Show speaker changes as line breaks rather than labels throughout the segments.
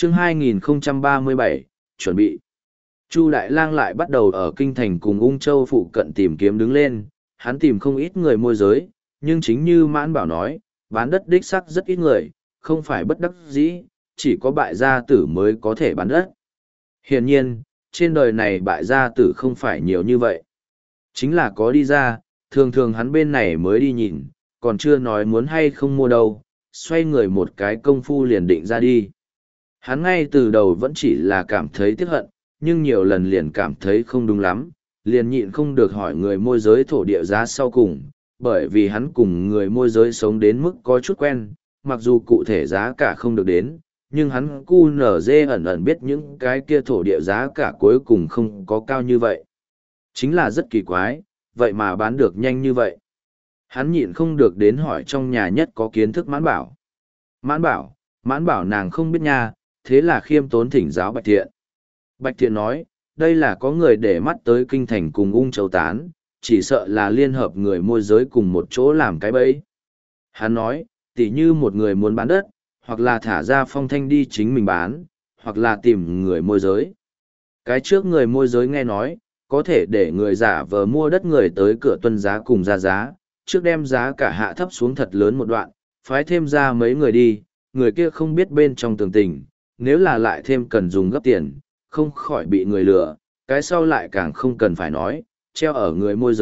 Chương 2037, chuẩn bị. Chu Đại Lang lại bắt đầu ở kinh thành cùng Ung Châu phụ cận tìm kiếm đứng lên, hắn tìm không ít người môi giới, nhưng chính như Mãn Bảo nói, bán đất đích xác rất ít người, không phải bất đắc dĩ, chỉ có bại gia tử mới có thể bán đất. Hiển nhiên, trên đời này bại gia tử không phải nhiều như vậy. Chính là có đi ra, thường thường hắn bên này mới đi nhìn, còn chưa nói muốn hay không mua đâu, xoay người một cái công phu liền định ra đi. Hắn ngay từ đầu vẫn chỉ là cảm thấy tiếc hận, nhưng nhiều lần liền cảm thấy không đúng lắm, liền nhịn không được hỏi người môi giới thổ địa giá sau cùng, bởi vì hắn cùng người môi giới sống đến mức có chút quen, mặc dù cụ thể giá cả không được đến, nhưng hắn cu nở dê ẩn ẩn biết những cái kia thổ địa giá cả cuối cùng không có cao như vậy. Chính là rất kỳ quái, vậy mà bán được nhanh như vậy. Hắn nhịn không được đến hỏi trong nhà nhất có kiến thức Mãn Bảo. Mãn bảo nàng không biết nha, thế là khiêm tốn thỉnh giáo Bạch Thiện. Bạch Thiện nói, đây là có người để mắt tới kinh thành cùng Ung Châu tán, chỉ sợ là liên hợp người môi giới cùng một chỗ làm cái bẫy. Hắn nói, tỉ như một người muốn bán đất, hoặc là thả ra phong thanh đi chính mình bán, hoặc là tìm người môi giới. Cái trước người môi giới nghe nói, có thể để người giả vờ mua đất người tới cửa tuân giá cùng ra giá, trước đem giá cả hạ thấp xuống thật lớn một đoạn, phái thêm ra mấy người đi, người kia không biết bên trong tường tình, nếu là lại thêm cần dùng gấp tiền, không khỏi bị người lừa, cái sau lại càng không cần phải nói, treo ở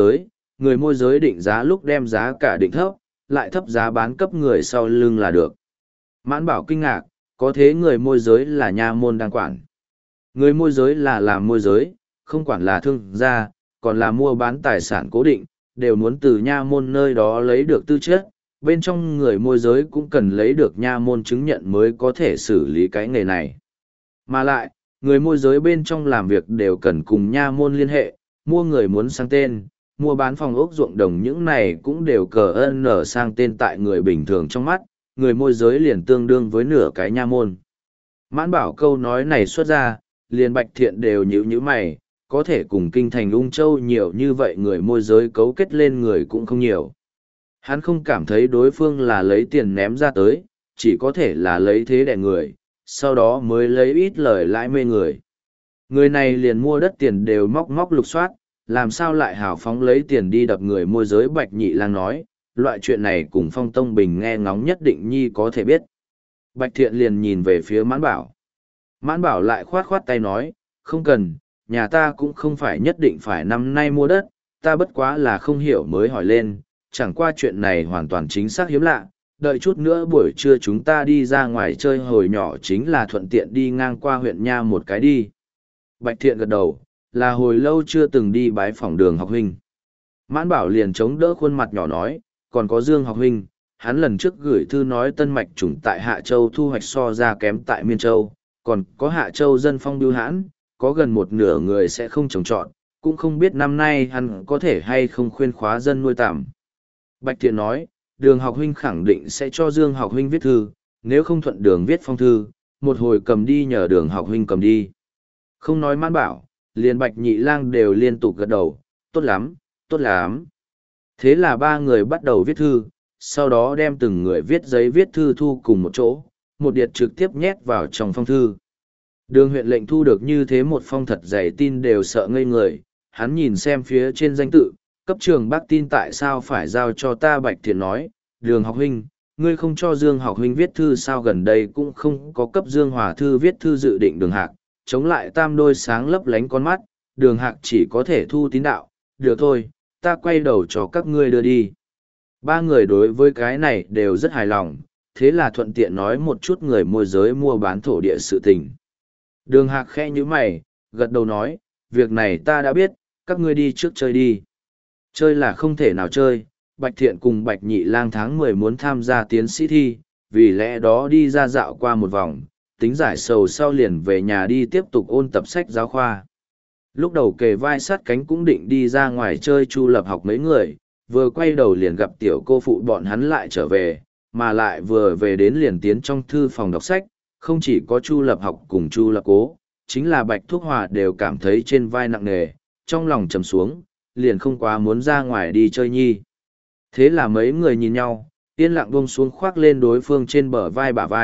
người môi giới định giá lúc đem giá cả định thấp, lại thấp giá bán cấp người sau lưng là được. Mãn Bảo kinh ngạc, có thế người môi giới là nha môn đang quản. Người môi giới là làm môi giới, không quản là thương gia, còn là mua bán tài sản cố định, đều muốn từ nha môn nơi đó lấy được tư chất, bên trong người môi giới cũng cần lấy được nha môn chứng nhận mới có thể xử lý cái nghề này. Mà lại, người môi giới bên trong làm việc đều cần cùng nha môn liên hệ, mua người muốn sang tên, mua bán phòng ốc ruộng đồng những này cũng đều cờ ơn nở sang tên tại người bình thường trong mắt, người môi giới liền tương đương với nửa cái nha môn. Mãn Bảo câu nói này xuất ra, liền Bạch Thiện đều nhíu mày, có thể cùng kinh thành Ung Châu nhiều như vậy người môi giới cấu kết lên người cũng không nhiều. Hắn không cảm thấy đối phương là lấy tiền ném ra tới, chỉ có thể là lấy thế đẻ người, sau đó mới lấy ít lời lãi mê người. Người này liền mua đất tiền đều móc lục soát, làm sao lại hào phóng lấy tiền đi đập người môi giới Bạch Nhị Lang nói, loại chuyện này cùng Phong Tông Bình nghe ngóng nhất định nhi có thể biết. Bạch Thiện liền nhìn về phía Mãn Bảo. Mãn Bảo lại khoát tay nói, không cần, nhà ta cũng không phải nhất định phải năm nay mua đất, ta bất quá là không hiểu mới hỏi lên, chẳng qua chuyện này hoàn toàn chính xác hiếm lạ, đợi chút nữa buổi trưa chúng ta đi ra ngoài chơi hồi nhỏ chính là thuận tiện đi ngang qua huyện Nha một cái đi. Bạch Thiện gật đầu, là hồi lâu chưa từng đi bái phỏng Đường học huynh. Mãn Bảo liền chống đỡ khuôn mặt nhỏ nói, còn có Dương học huynh, hắn lần trước gửi thư nói tân mạch chủng tại Hạ Châu thu hoạch so ra kém tại Miên Châu, còn có Hạ Châu dân phong biêu hãn, có gần một nửa người sẽ không trồng trọt, cũng không biết năm nay hắn có thể hay không khuyên khóa dân nuôi tạm. Bạch Thiện nói, Đường học huynh khẳng định sẽ cho Dương học huynh viết thư, nếu không thuận Đường viết phong thư, một hồi cầm đi nhờ Đường học huynh cầm đi. Không nói Mãn Bảo, liền Bạch Nhị Lang đều liên tục gật đầu, tốt lắm, tốt lắm. Thế là ba người bắt đầu viết thư, sau đó đem từng người viết giấy viết thư thu cùng một chỗ, một điệp trực tiếp nhét vào trong phong thư. Đường huyện lệnh thu được như thế một phong thật dày tin đều sợ ngây người, hắn nhìn xem phía trên danh tự, cấp trường bác tin tại sao phải giao cho ta. Bạch Thiện nói, Đường học huynh, ngươi không cho Dương học huynh viết thư sao, gần đây cũng không có cấp Dương Hòa Thư viết thư dự định Đường Hạc, chống lại tam đôi sáng lấp lánh con mắt, Đường Hạc chỉ có thể thu tín đạo, được thôi, ta quay đầu cho các ngươi đưa đi. Ba người đối với cái này đều rất hài lòng, thế là thuận tiện nói một chút người môi giới mua bán thổ địa sự tình. Đường Hạc khẽ như mày, gật đầu nói, việc này ta đã biết, các ngươi đi trước chơi đi. Chơi là không thể nào chơi, Bạch Thiện cùng Bạch Nhị Lang tháng 10 muốn tham gia tiến sĩ thi, vì lẽ đó đi ra dạo qua một vòng, tính giải sầu sau liền về nhà đi tiếp tục ôn tập sách giáo khoa. Lúc đầu kề vai sát cánh cũng định đi ra ngoài chơi Chu Lập học mấy người, vừa quay đầu liền gặp tiểu cô phụ bọn hắn lại trở về, mà lại vừa về đến liền tiến trong thư phòng đọc sách, không chỉ có Chu Lập học cùng Chu Lập cố, chính là Bạch Thúc Hòa đều cảm thấy trên vai nặng nề, trong lòng trầm xuống, liền không quá muốn ra ngoài đi chơi nhi. Thế là mấy người nhìn nhau, yên lặng buông xuống khoác lên đối phương trên bờ vai bả vai,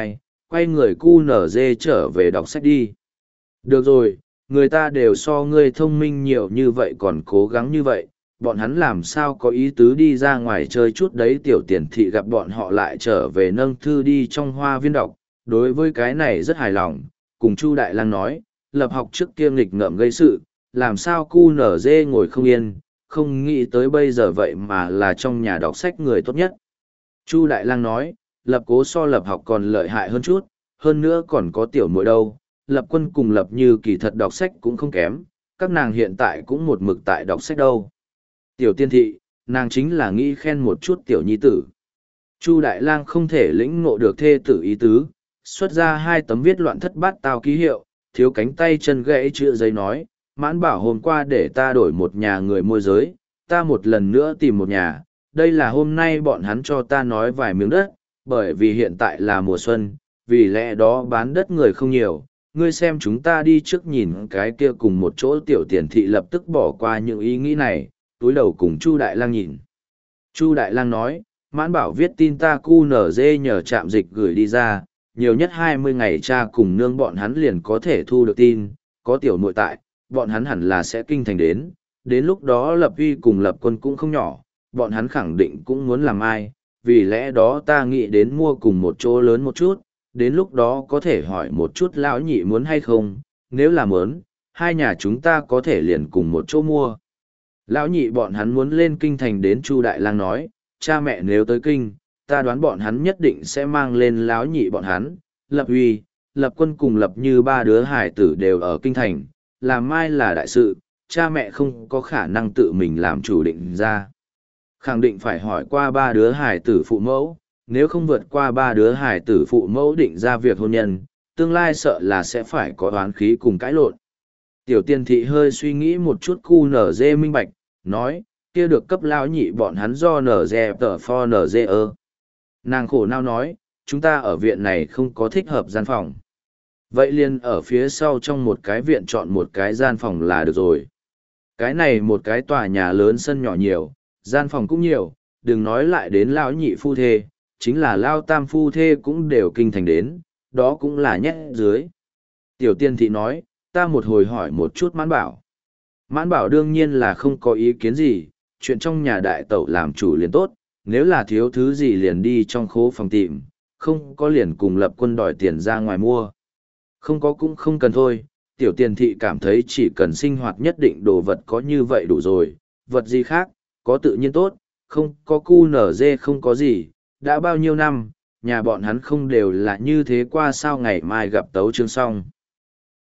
quay người cu nở dê trở về đọc sách đi. Được rồi, người ta đều so ngươi thông minh nhiều như vậy còn cố gắng như vậy, bọn hắn làm sao có ý tứ đi ra ngoài chơi chút đấy. Tiểu tiền thị gặp bọn họ lại trở về nâng thư đi trong hoa viên đọc, đối với cái này rất hài lòng, cùng Chu Đại Lang nói, lập học trước kia nghịch ngợm gây sự, làm sao cu nở dê ngồi không yên, không nghĩ tới bây giờ vậy mà là trong nhà đọc sách người tốt nhất. Chu Đại Lang nói, lập cố so lập học còn lợi hại hơn chút, hơn nữa còn có tiểu muội đâu, lập quân cùng lập như kỳ thật đọc sách cũng không kém, các nàng hiện tại cũng một mực tại đọc sách đâu. Tiểu tiên thị, nàng chính là nghĩ khen một chút tiểu nhi tử. Chu Đại Lang không thể lĩnh ngộ được thê tử ý tứ, xuất ra 2 tấm viết loạn thất bát tao ký hiệu, thiếu cánh tay chân gãy chữ giấy nói, Mãn Bảo hôm qua để ta đổi một nhà người môi giới, ta một lần nữa tìm một nhà, đây là hôm nay bọn hắn cho ta nói vài miếng đất, bởi vì hiện tại là mùa xuân, vì lẽ đó bán đất người không nhiều, ngươi xem chúng ta đi trước nhìn cái kia cùng một chỗ. Tiểu tiền thị lập tức bỏ qua những ý nghĩ này, túi đầu cùng Chu Đại Lang nhìn. Chu Đại Lang nói, Mãn Bảo viết tin ta cu nở dê nhờ trạm dịch gửi đi ra, nhiều nhất 20 ngày cha cùng nương bọn hắn liền có thể thu được tin, có tiểu muội tại, bọn hắn hẳn là sẽ kinh thành đến lúc đó Lập Uy cùng Lập Quân cũng không nhỏ, bọn hắn khẳng định cũng muốn làm ai, vì lẽ đó ta nghĩ đến mua cùng một chỗ lớn một chút, đến lúc đó có thể hỏi một chút lão nhị muốn hay không, nếu là muốn, 2 nhà chúng ta có thể liền cùng một chỗ mua. Lão nhị bọn hắn muốn lên kinh thành đến. Chu Đại Lang nói, cha mẹ nếu tới kinh, ta đoán bọn hắn nhất định sẽ mang lên lão nhị bọn hắn, Lập Uy, Lập Quân cùng Lập Như 3 đứa hải tử đều ở kinh thành, làm mai là đại sự, cha mẹ không có khả năng tự mình làm chủ định ra. Khẳng định phải hỏi qua 3 đứa hải tử phụ mẫu, nếu không vượt qua 3 đứa hải tử phụ mẫu định ra việc hôn nhân, tương lai sợ là sẽ phải có oán khí cùng cãi lộn. Tiểu tiên thị hơi suy nghĩ một chút, cu nở dê minh bạch, nói, kia được cấp lão nhị bọn hắn do nở dê tờ pho nở dê ơ. Nàng khổ não nói, chúng ta ở viện này không có thích hợp gian phòng. Vậy liền ở phía sau trong một cái viện chọn một cái gian phòng là được rồi. Cái này một cái tòa nhà lớn sân nhỏ nhiều, gian phòng cũng nhiều, đừng nói lại đến lão nhị phu thê, chính là lao tam phu thê cũng đều kinh thành đến, đó cũng là nhét dưới. Tiểu tiên thị nói, ta một hồi hỏi một chút Mãn Bảo. Mãn Bảo đương nhiên là không có ý kiến gì, chuyện trong nhà đại tẩu làm chủ liền tốt, nếu là thiếu thứ gì liền đi trong khố phòng tìm, không có liền cùng Lập Quân đòi tiền ra ngoài mua. Không có cũng không cần thôi, tiểu tiền thị cảm thấy chỉ cần sinh hoạt nhất định đồ vật có như vậy đủ rồi, vật gì khác, có tự nhiên tốt, không có cu nở dê không có gì, đã bao nhiêu năm, nhà bọn hắn không đều là như thế qua sao. Ngày mai gặp Tấu Chương xong.